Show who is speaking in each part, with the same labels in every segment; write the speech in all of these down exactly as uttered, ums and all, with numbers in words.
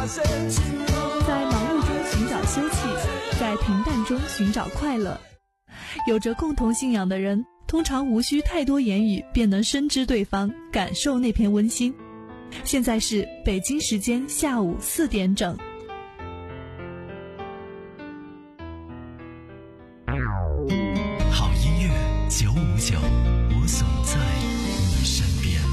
Speaker 1: 在忙碌中寻找休憩，在平淡中寻找快乐。有着共同信仰的人，通常无需太多言语便能深知对方，感受那片温馨。现在是北京时间下午四点整。
Speaker 2: 好音乐九五九，我总在你身边。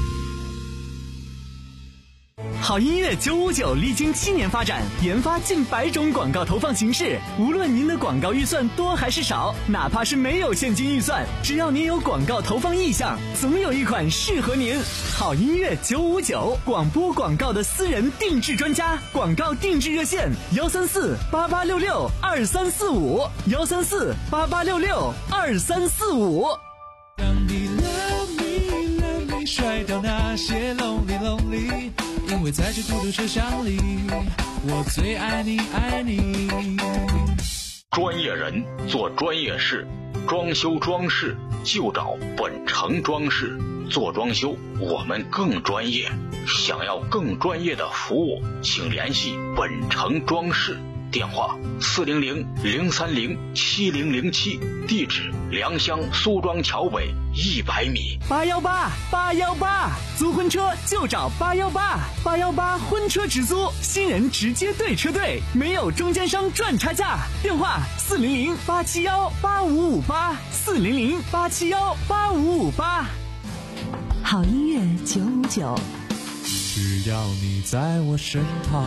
Speaker 2: 好音乐九五九历经七年发展，研发近百种广告投放形式。无论您的广告预算多还是少，哪怕是没有现金预算，只要您有广告投放意向，总有一款适合您。好音乐九五九，广播广告的私人定制专家，广告定制热线幺三四八八六六二三四五幺三四八八六六二三四五。
Speaker 3: 让你 love me love me 甩掉那些 lonely lonely，因为在这孤独车厢里，我最爱你爱你。
Speaker 4: 专业人做专业事，装修装饰就找本城装饰。做装修我们更专业，想要更专业的服务，请联系本城装饰，电话四零零零三零七零零七，地址良乡苏庄桥北一百米。
Speaker 2: 八幺八八幺八，租婚车就找八幺八八幺八婚车直租，新人直接对车队，没有中间商赚差价。电话四零零八七幺八五五八四零零八七幺八五五八。
Speaker 1: 好音乐九五九，
Speaker 3: 只要你在我身旁。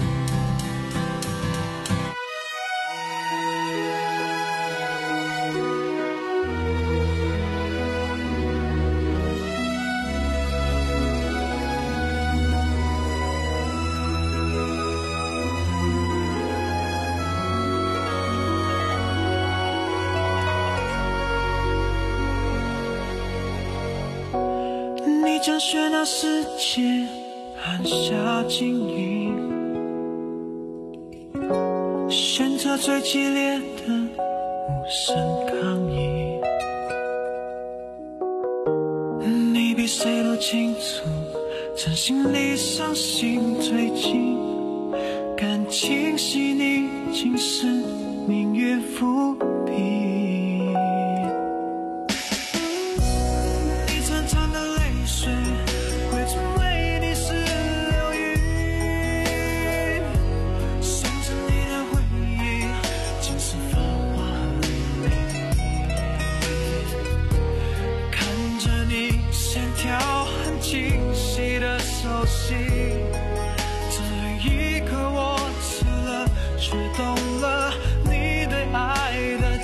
Speaker 5: 你将喧闹世界按下静音，选择最激烈的无声抗议。你比谁都清楚，真心离伤心最近，感情细腻竟是明月伏笔。清晰的熟悉，这一刻我死了，却懂了你对爱的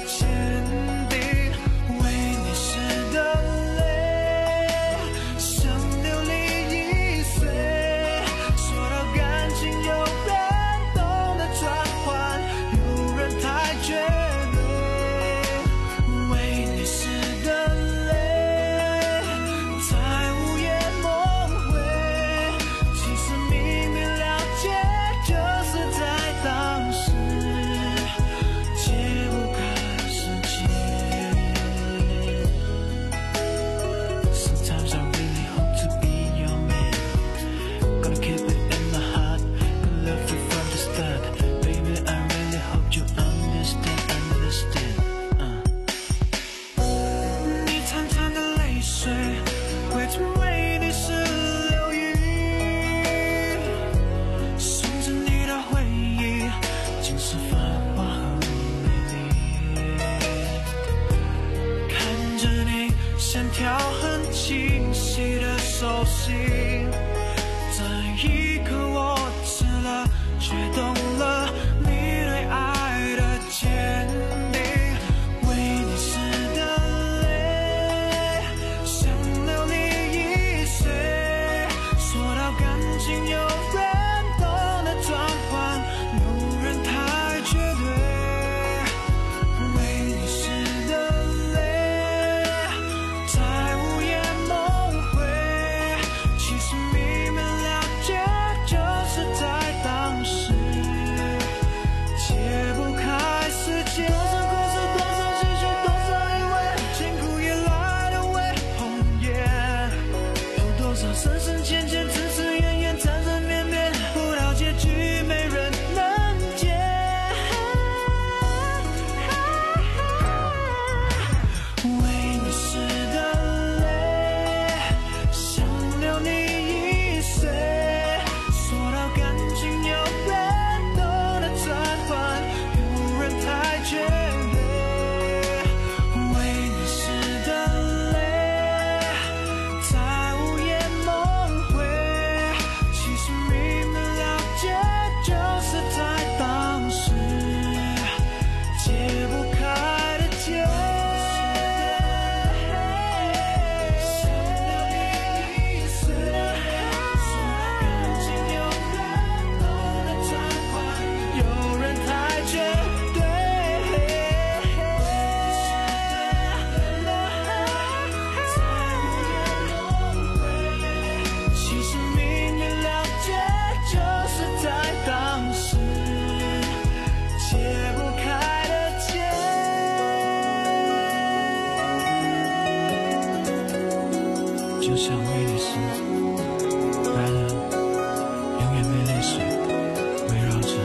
Speaker 3: 就像威尼斯，来了永远被泪水围绕着。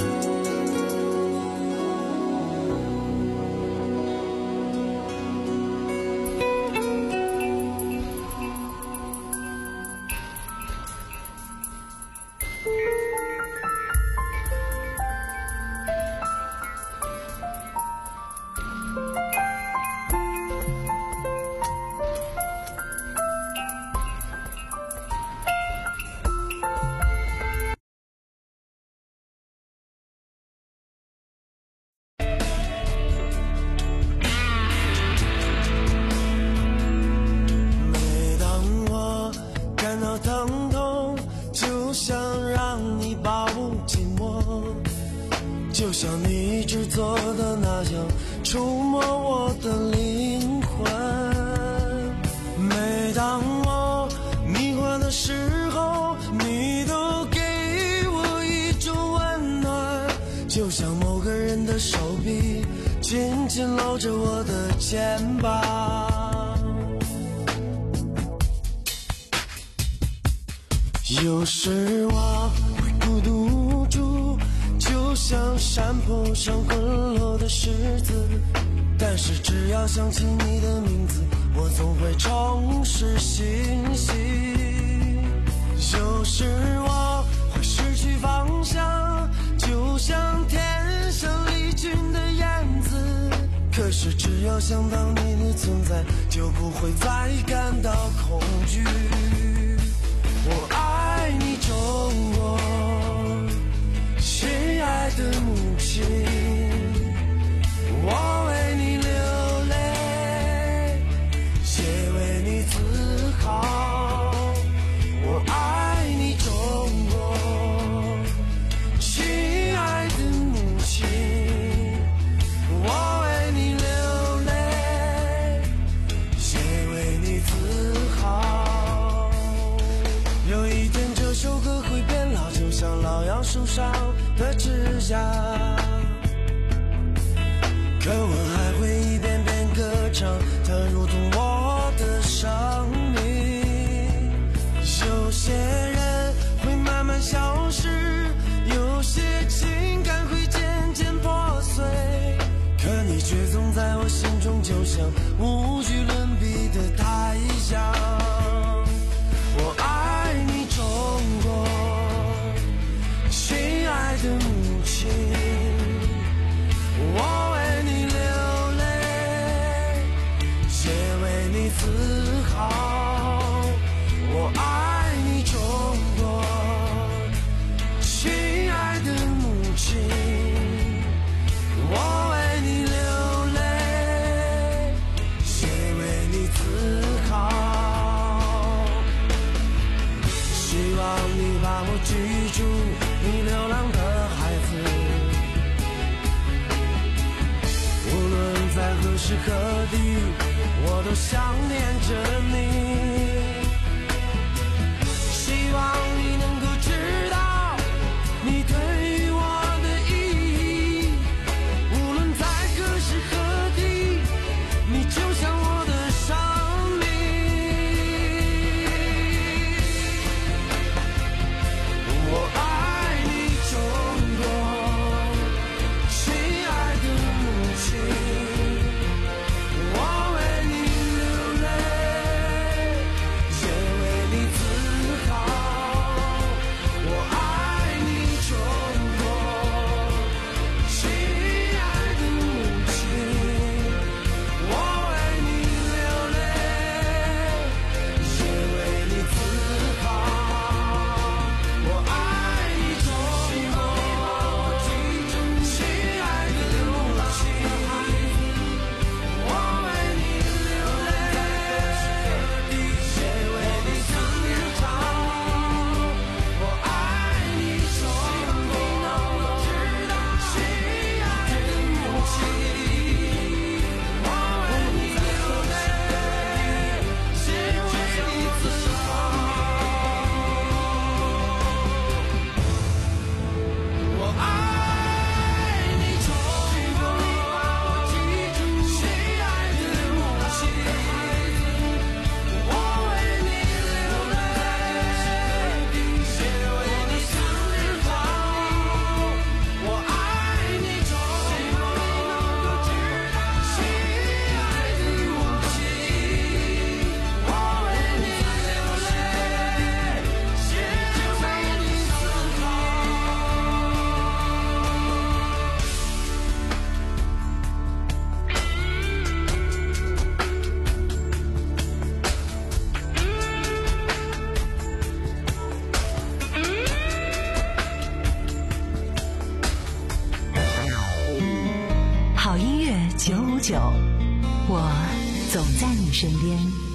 Speaker 6: 就像你制作的那样触摸我的灵魂。每当我迷惑的时候，你都给我一种温暖，就像某个人的手臂紧紧搂着我的肩膀。有时我会孤独无助，就像山坡上滚落的石子，但是只要想起你的名字，我总会重拾信心。有时我会失去方向，就像天上离群的燕子，可是只要想到你的存在，就不会再感到恐惧。我爱你中国，亲爱的母亲，我为你流泪，也为你自豪。我爱你中国，亲爱的母亲，我为你流泪，也为你自豪。有一天这首歌会变老，就像老杨树上的枝桠，可我还会一遍遍歌唱，它如同我的生命。有些人会慢慢消失，有些情感会渐渐破碎，可你却总在我心中，就像无与伦比的太阳。我爱你中国，亲爱的母亲，我为你流泪，也为你自豪。我爱你中国，亲爱的母亲，我为你流泪，也为你自豪。希望你把我记住，你流浪的孩子，无论在何时何地，我都想念着你。希望你能够知道你对于我的意义，无论在何时何地，你就像我的生命。我爱你中国，亲爱的母亲，我为你流泪，
Speaker 7: 九五九，我总在你身边。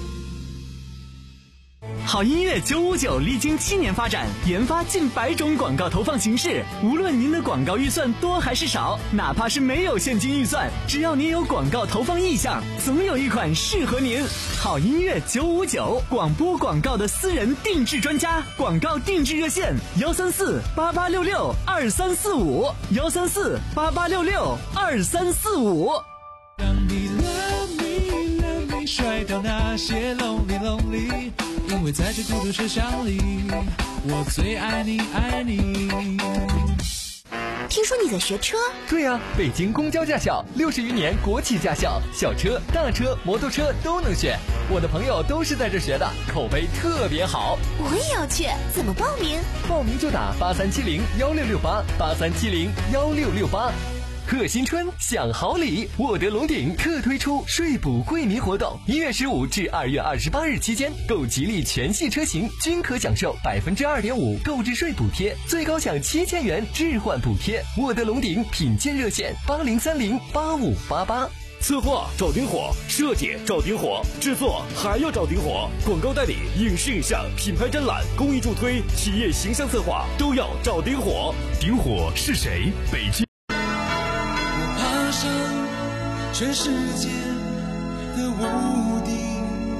Speaker 2: 好音乐九五九历经七年发展，研发近百种广告投放形式。无论您的广告预算多还是少，哪怕是没有现金预算，只要您有广告投放意向，总有一款适合您。好音乐九五九，广播广告的私人定制专家，广告定制热线：幺三四八八六六二三四五，幺三四八八六六二三四五。
Speaker 3: 让你 love me love me 甩掉那些 lonely lonely， 因为在这孤独车厢里，我最爱你爱你。
Speaker 8: 听说你在学车？
Speaker 9: 对呀、啊，北京公交驾校，六十余年国企驾校，小车、大车、摩托车都能选。我的朋友都是在这学的，口碑特别好。
Speaker 8: 我也要去，怎么报名？
Speaker 9: 报名就打八三七零幺六六八，八三七零幺六六八。贺新春享好礼，沃德龙鼎特推出税补惠民活动，一月十五至二月二十八日期间，购吉利全系车型均可享受百分之二点五购置税补贴，最高享七千元置换补贴。沃德龙鼎品鉴热线八零三零八五八八。
Speaker 10: 策划找丁火，设计找丁火，制作还要找丁火，广告代理、影视影像、品牌展览、公益助推、企业形象策划都要找丁火。丁火是谁？北京。
Speaker 5: 爬上全世界的屋顶，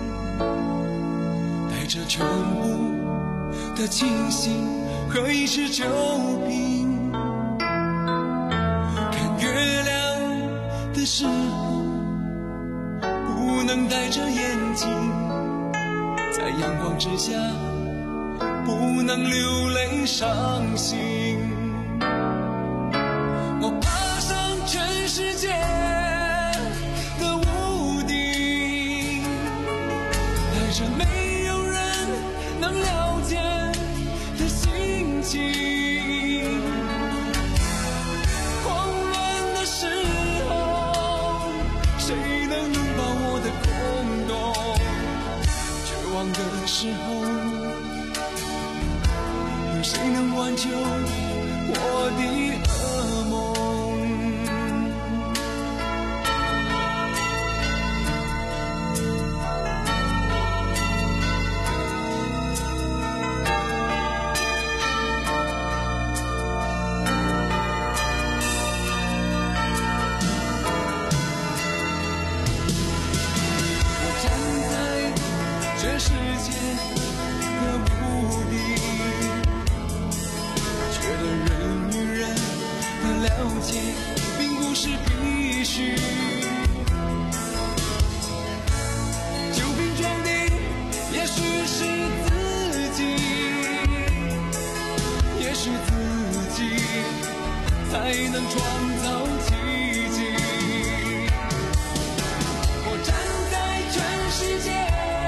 Speaker 5: 带着全部的清醒和一池酒瓶，看月亮的时候不能戴着眼镜，在阳光之下不能流泪伤心。我爬上全世界的屋顶，带着没有人能了解的心情。慌乱的时候，谁能拥抱我的空洞？绝望的时候，有谁能挽救我的噩梦？全世界的屋顶，觉得人与人的了解并不是必须。久病床底，也许是自己，也许自己才能创造奇迹。我站在全世界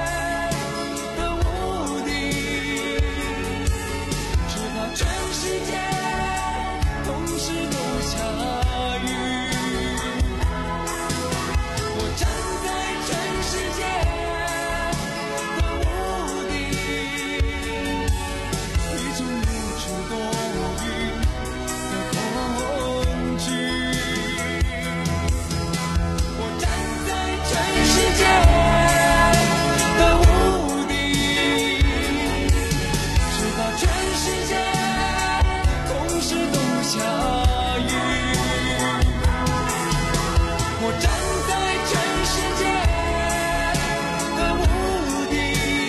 Speaker 5: 全世界同时都下雨，我站在全世界的屋顶，一种无处躲雨的恐惧。我站在全世界的屋顶，只怕全世界同时都下雨，我站在全世界的屋顶，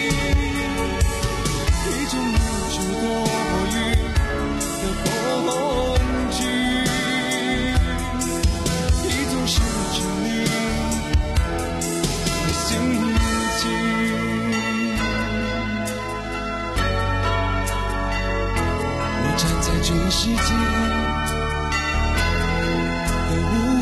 Speaker 5: 一种无处躲雨的恐惧，一种失去你的心情。我站在全世界的屋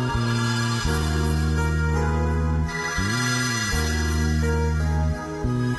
Speaker 5: 顶。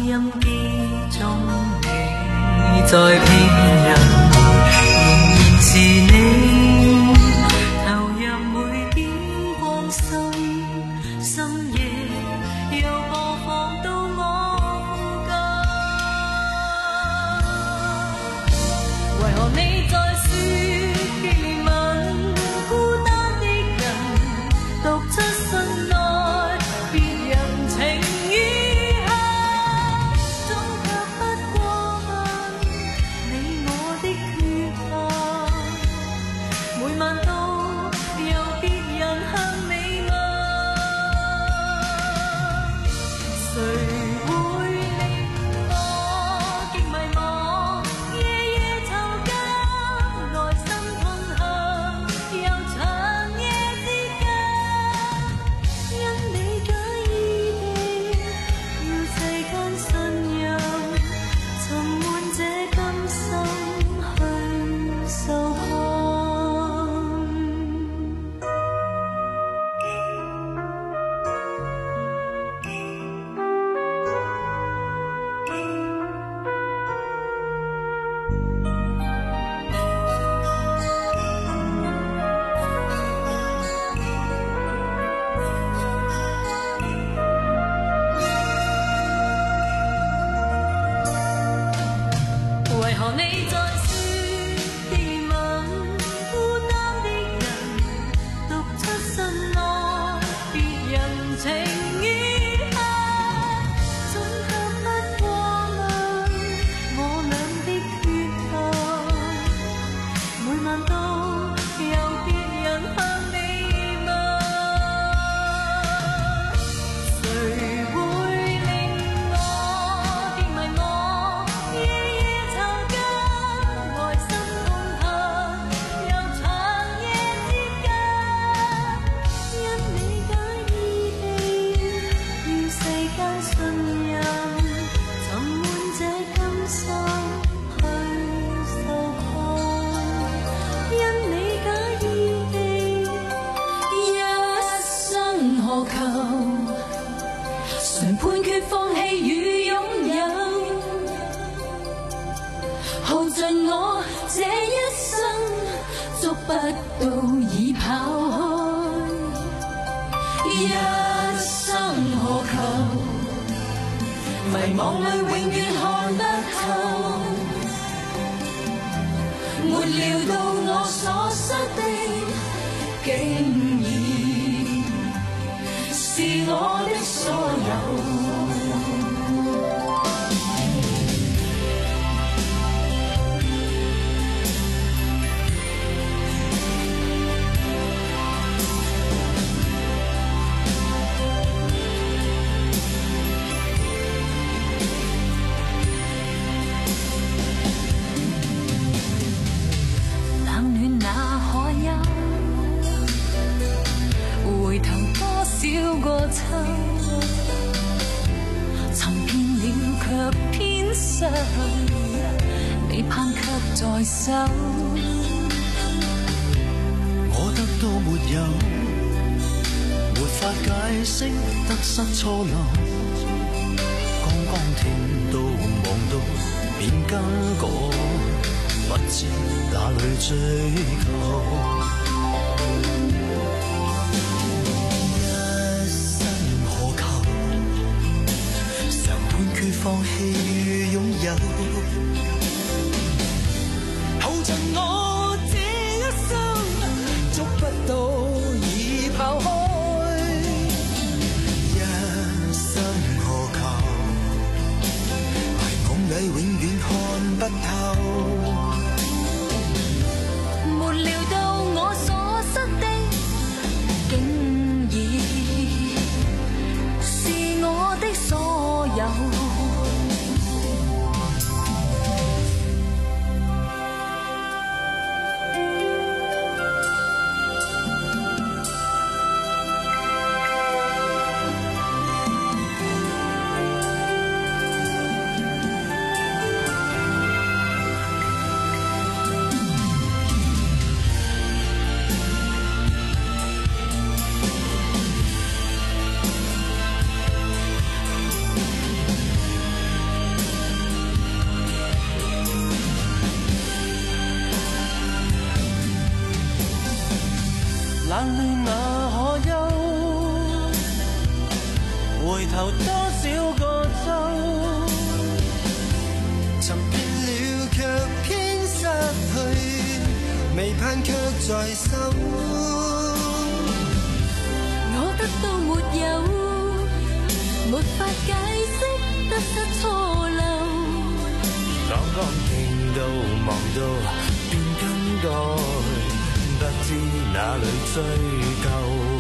Speaker 5: 音機中你在騙人，仍然是你投入每點光心，深夜又播放到我附近。為何你在說憐憫孤單的人，獨出身內別人情於客，終卻不過問你我的缺陷，每晚都有別人向你問，誰會令我極迷茫，夜夜囚禁，內心痛恨，又長夜之間，因你假意地要世間信任，沉悶這甘心去受困。為何你在說憐憫孤單的人，獨出身內別人情於客，總卻不過問我倆的缺陷，每晚都有別人向你問，誰會令我極迷茫，夜夜囚禁，內心痛恨，又長夜之間，因你假意地要世間信任，沉悶這甘心去受困，因你假意地一生何求，常判決放棄與擁有，耗盡我這一生，捉不到已跑開，一生何求，迷惘裏永遠看不透，沒料到我所失的，竟然是我的所有。冷暖那可休，回頭多少個秋，尋遍了卻偏失，你盼卻在手。
Speaker 6: 我得到沒有，沒法解釋得失錯漏，剛剛聽到望到便更改，不知哪裏追求。一生何求，常判決放棄與擁有，耗盡我這一生，捉不到已跑開。一生何求，迷惘裏永遠看不透，
Speaker 5: 沒料到我所失的，竟然是我的所有。
Speaker 6: 尋遍了卻偏失去，未盼卻在手。
Speaker 11: 我得到沒有，沒法解釋得失錯漏。
Speaker 6: 剛剛聽到望到便更改，不知哪裏追究。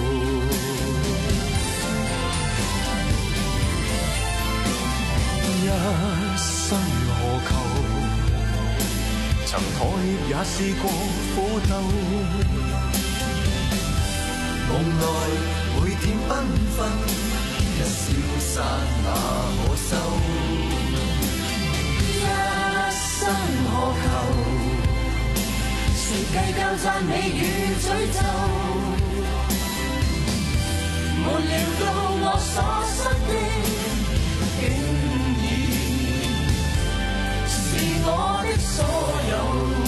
Speaker 6: 一生何求？曾妥協也試過苦鬥，夢內每天繽紛，一消散那可收？一生何求？誰計較讚美與詛咒？沒料到我所失的，竟是我的所有。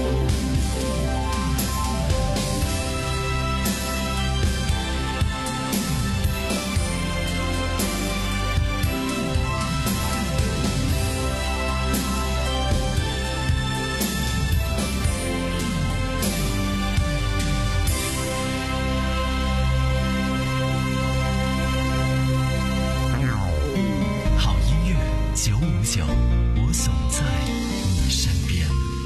Speaker 2: 好音乐九五九，我总在你身边。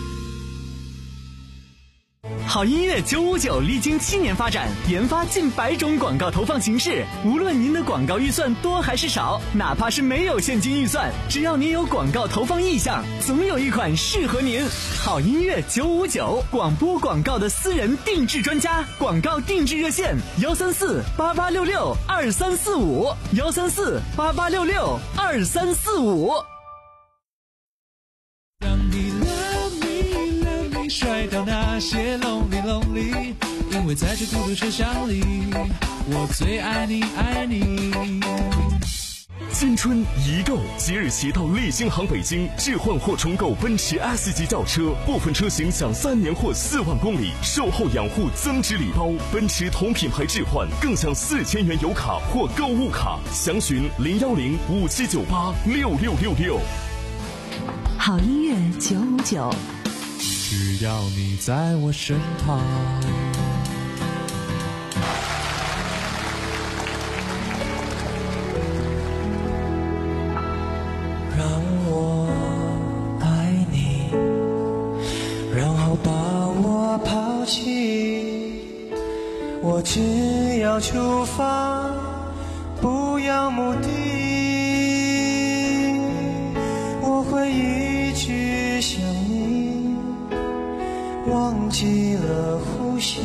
Speaker 2: 好音乐九五九历经七年发展，研发近百种广告投放形式。无论您的广告预算多还是少，哪怕是没有现金预算，只要您有广告投放意向，总有一款适合您。好音乐九五九，广播广告的私人定制专家，广告定制热线：幺三四八八六六二三四五，幺三四八八六六二三四五。
Speaker 3: 让你 love me love me 甩掉那些 lonely lonely， 因为在这孤独车厢里，我最爱你爱你。
Speaker 10: 新春一购，即日起到利星行北京置换或重购奔驰 S 级轿车，部分车型享三年或四万公里售后养护增值礼包，奔驰同品牌置换更享四千元油卡或购物卡。详询零幺零五七九八六六六六。
Speaker 7: 好音乐九五九，
Speaker 3: 只要你在我身旁。
Speaker 6: 让我爱你，然后把我抛弃。我只要出发，不要目的。我会一直想你，忘记了呼吸，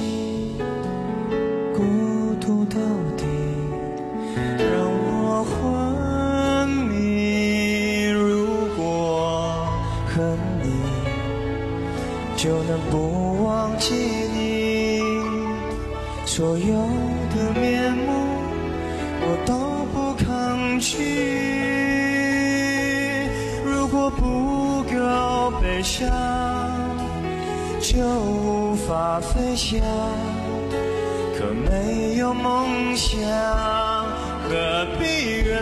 Speaker 6: 孤独到底，让我昏迷。如果恨你，就能不忘记你，所有的面目我都不抗拒。如果不够悲伤，就无法飞翔。可没有梦想，何必远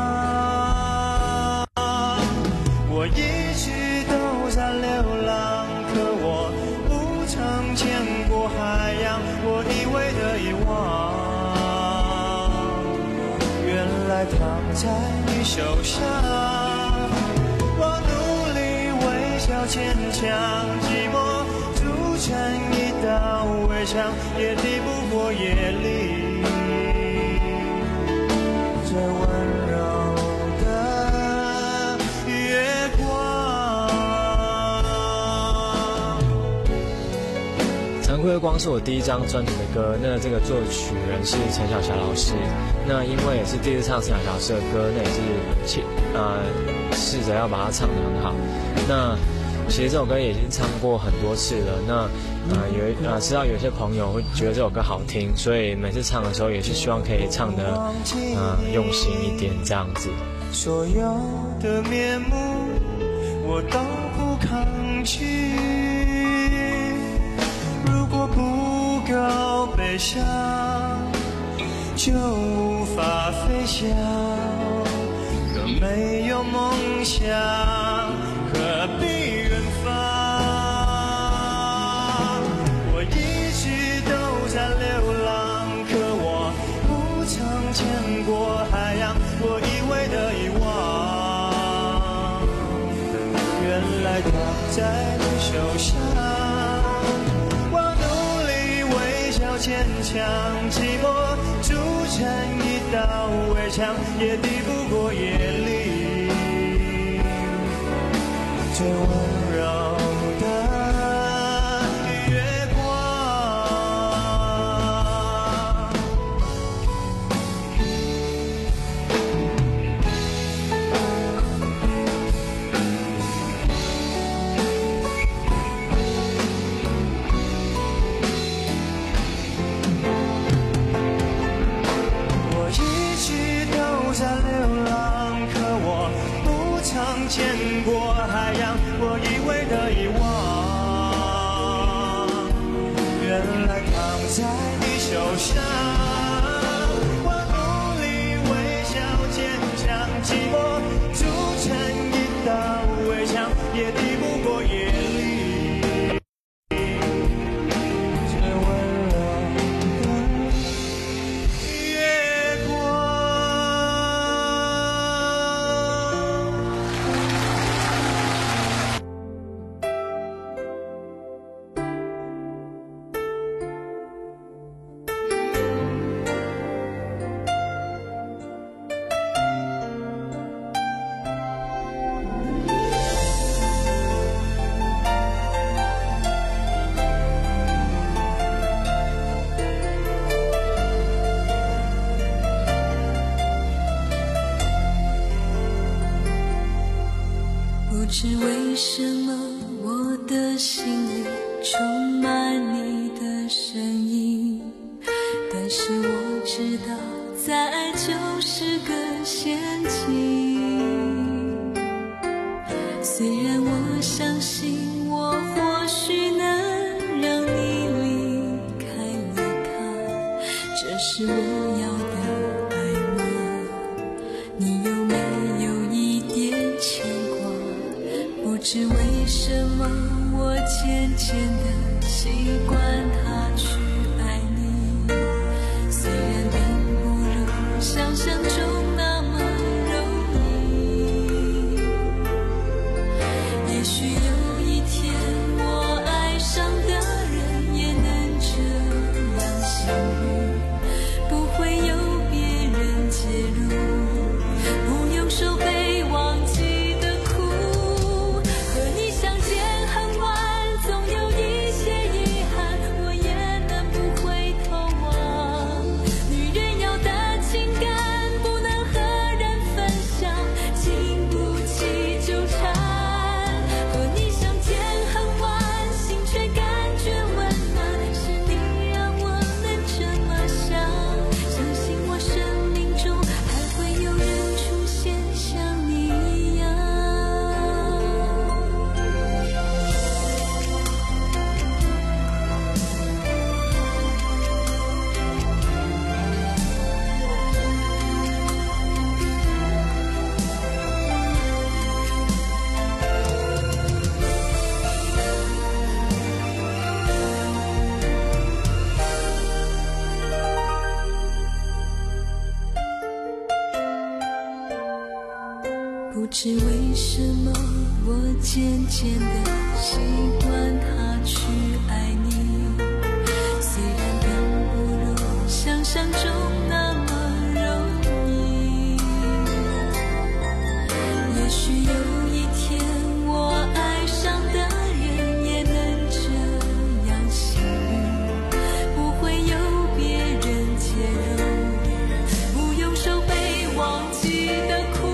Speaker 6: 方？我一直都在流浪，可我不曾见过海洋。我以为的遗忘，原来躺在你手上。我努力微笑坚强，寂寞筑成一道围墙，也抵不过夜里最温柔的月光。
Speaker 12: 残酷的光是我第一张专辑的歌，那这个作曲人是陈小霞老师。那因为也是第一次唱陈小霞老师的歌，那也是呃试着要把它唱得很好。那其实这首歌也已经唱过很多次了。那呃有呃知道有些朋友会觉得这首歌好听，所以每次唱的时候也是希望可以唱得呃用心一点这样子。
Speaker 6: 所有的面目我都不抗拒，如果不够悲伤，就无法飞翔。可没有梦想，何
Speaker 5: 来躺在你手上。我努力微笑坚强，寂寞筑成一道围墙，也抵不过夜里最温柔的月光。我一直都在流浪，可我不曾见过海洋，我以为的遗忘，原来躺在你手上。我努力微笑坚强，寂寞筑成一道围墙，也抵不过夜里最温柔的月光。
Speaker 11: 不知为什么我的心里充满你的声音，但是我知道再爱就是个陷阱。虽然我相信我或许能让你离开了他，这是我要的爱吗？你有没有一点牵挂？不知为什么我渐渐地习惯他去爱你，虽然并不如想象中那么容易。也许有一天我爱上的人也能这样幸运，不会有别人介入，不用手被忘记不知为什么我渐渐地习惯他去爱你，虽然并不如想象中那么容易。也许有一天我爱上的人也能这样幸运，不会有别人介入，不用手被忘记的苦。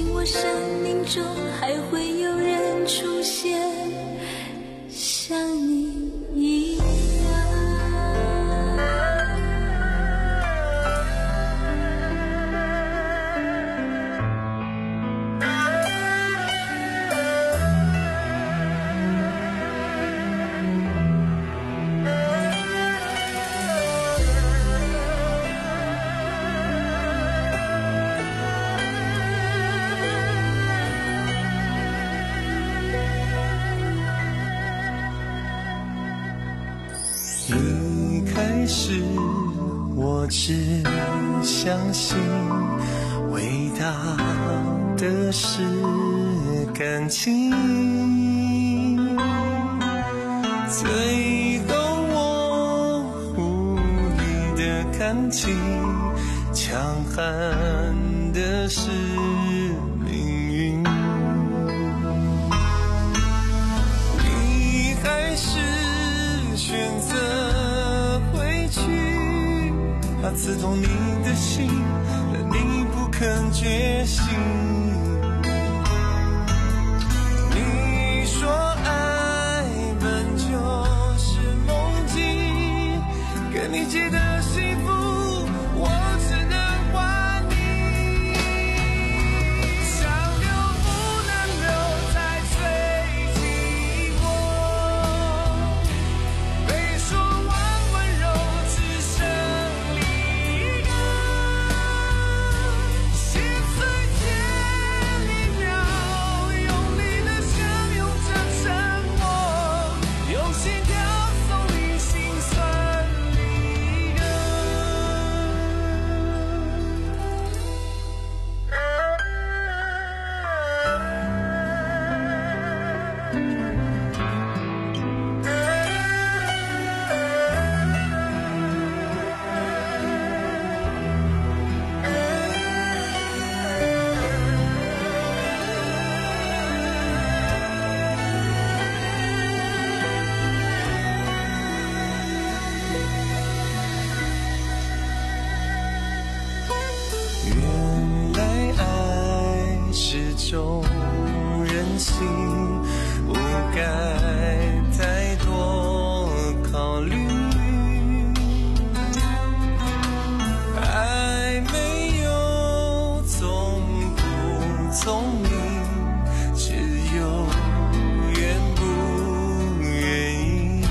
Speaker 11: 我生命中还会有人出现，像你一样。
Speaker 6: 一开始我只相信伟大的是感情，最后我无力的看清，强悍的是命运。你还是选择回去，怕刺痛你的心，但你不肯觉醒。你说爱本就是梦境，跟你借的幸福我只能还你。想留不能留，才最寂寞，被说完温柔只剩离歌，心碎前一秒用力的相拥着沉默，用心跳送你心酸离歌。原来爱是种任性，不该太多考虑。爱没有聪不聪明，只有愿不愿意。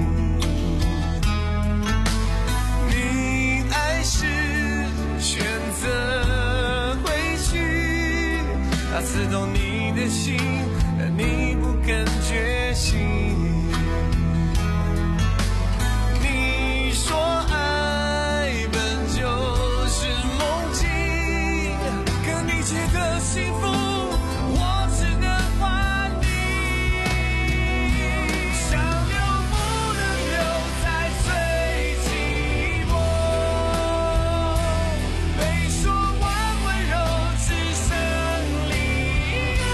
Speaker 6: 你爱是选择回去，它刺痛你的心，但你不肯觉醒。你说爱本就是梦境，跟你借的幸福我只能还你。想留不能留，才最寂寞，被说完温柔只剩离歌，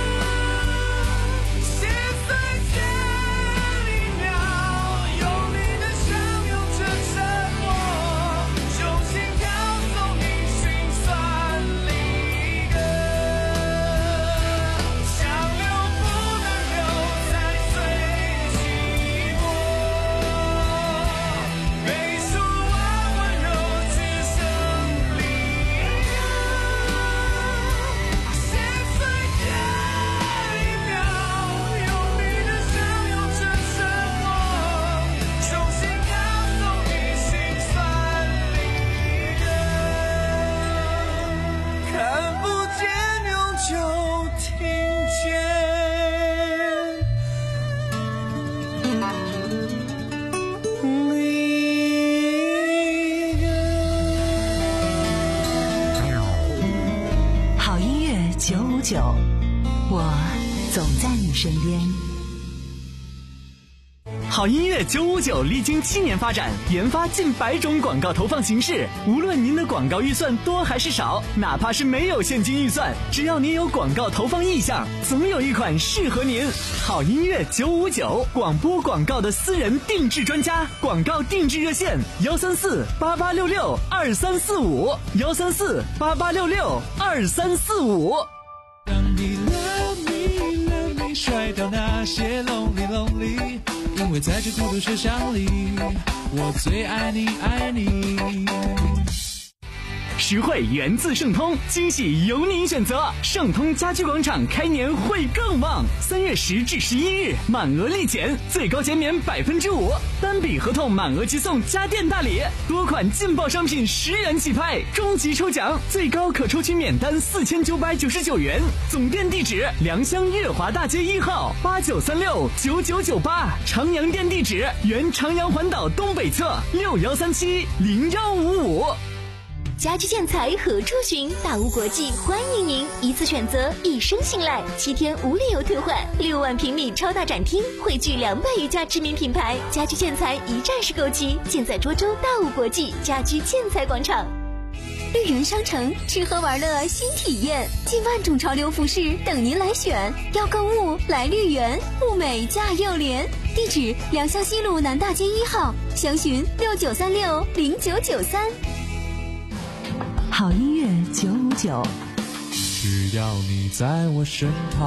Speaker 6: 心碎前一秒用力的相拥着沉默，用心跳送你心酸离歌。想留不能留，才最寂寞，被说完温柔只剩离歌，心碎前一秒用力的相拥着沉默，用心跳送你心酸离歌。看不见永久听见离歌。
Speaker 7: 好音乐九五九，我总在你身边。
Speaker 2: 好音乐九五九历经七年发展，研发近百种广告投放形式。无论您的广告预算多还是少，哪怕是没有现金预算，只要您有广告投放意向，总有一款适合您。好音乐九五九，广播广告的私人定制专家，广告定制热线：幺三四八八六六二三四五，幺三四八八六六二三四五。
Speaker 3: me love me love me， 甩掉那些 lonely lonely， 因为在这孤独车厢里，我最爱你爱你。
Speaker 2: 实惠源自盛通，惊喜由您选择。盛通家居广场开年会更旺，三月十至十一日满额立减，最高减免百分之五，单笔合同满额即送家电大礼，多款劲爆商品十元起拍，终极抽奖最高可抽取免单四千九百九十九元。总店地址：良乡悦华大街一号八九三六九九九八，长阳店地址：原长阳环岛东北侧六幺三七零幺五五。
Speaker 8: 家居建材何处寻？大屋国际欢迎您，一次选择，一生信赖，七天无理由退换，六万平米超大展厅，汇聚两百余家知名品牌，家居建材一站式购齐，建在涿州大屋国际家居建材广场。绿园商城，吃喝玩乐新体验，近万种潮流服饰等您来选。要购物来绿园，物美价又廉。地址：良乡西路南大街一号，详询六九三六零九九三。
Speaker 7: 好音乐九五九，
Speaker 3: 只要你在我身旁。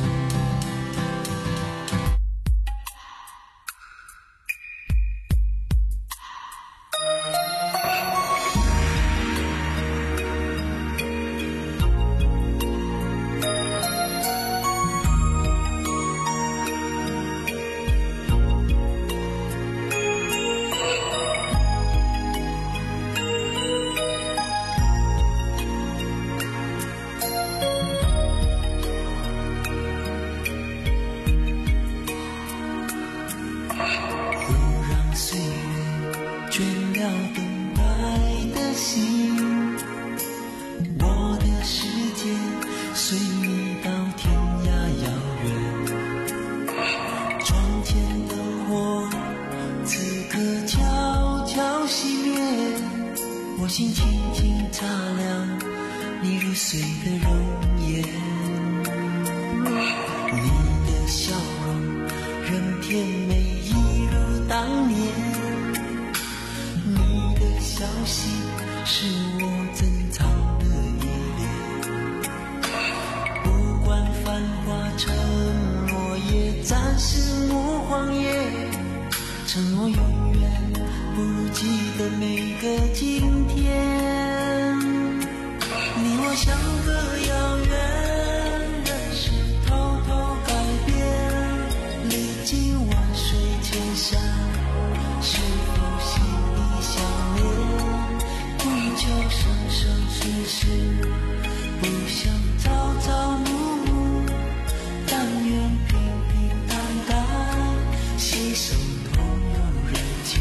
Speaker 6: 我心轻轻擦亮你入睡的容颜，你的笑容仍甜美一如当年，你的消息是我珍藏的依恋，不管繁华沉落也暂时无谎言，承诺永远不如记得每个今天，你我相隔遥远，人事偷偷改变，历经万水千山，是否心意相连？不求生生世世，不想朝朝暮暮，但愿平平淡淡，携手同游人间。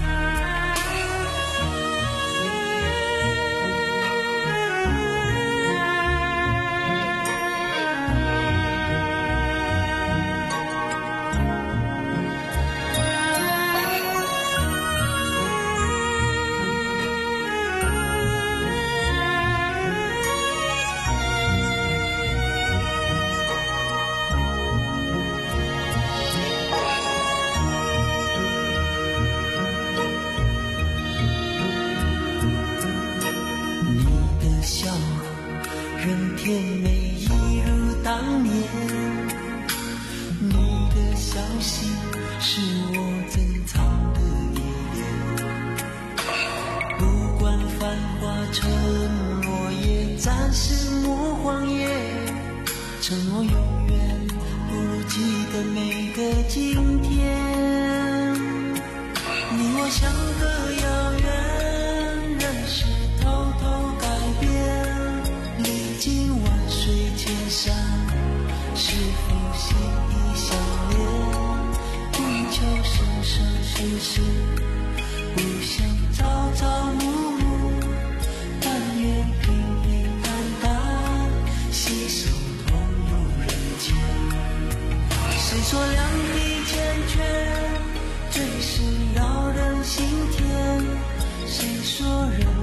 Speaker 6: 仍甜美一如当年，你的消息是我珍藏的依恋，不管繁华沉落也暂时无谎言，承诺永远不如记得每个今天，你我相隔遥远，人事偷偷改变，历经万水千山，是否心意相连？不求生生世世，不想朝朝暮暮，但愿平平淡淡，携手同游人间。谁说两地缱绻最是扰人心田？谁说人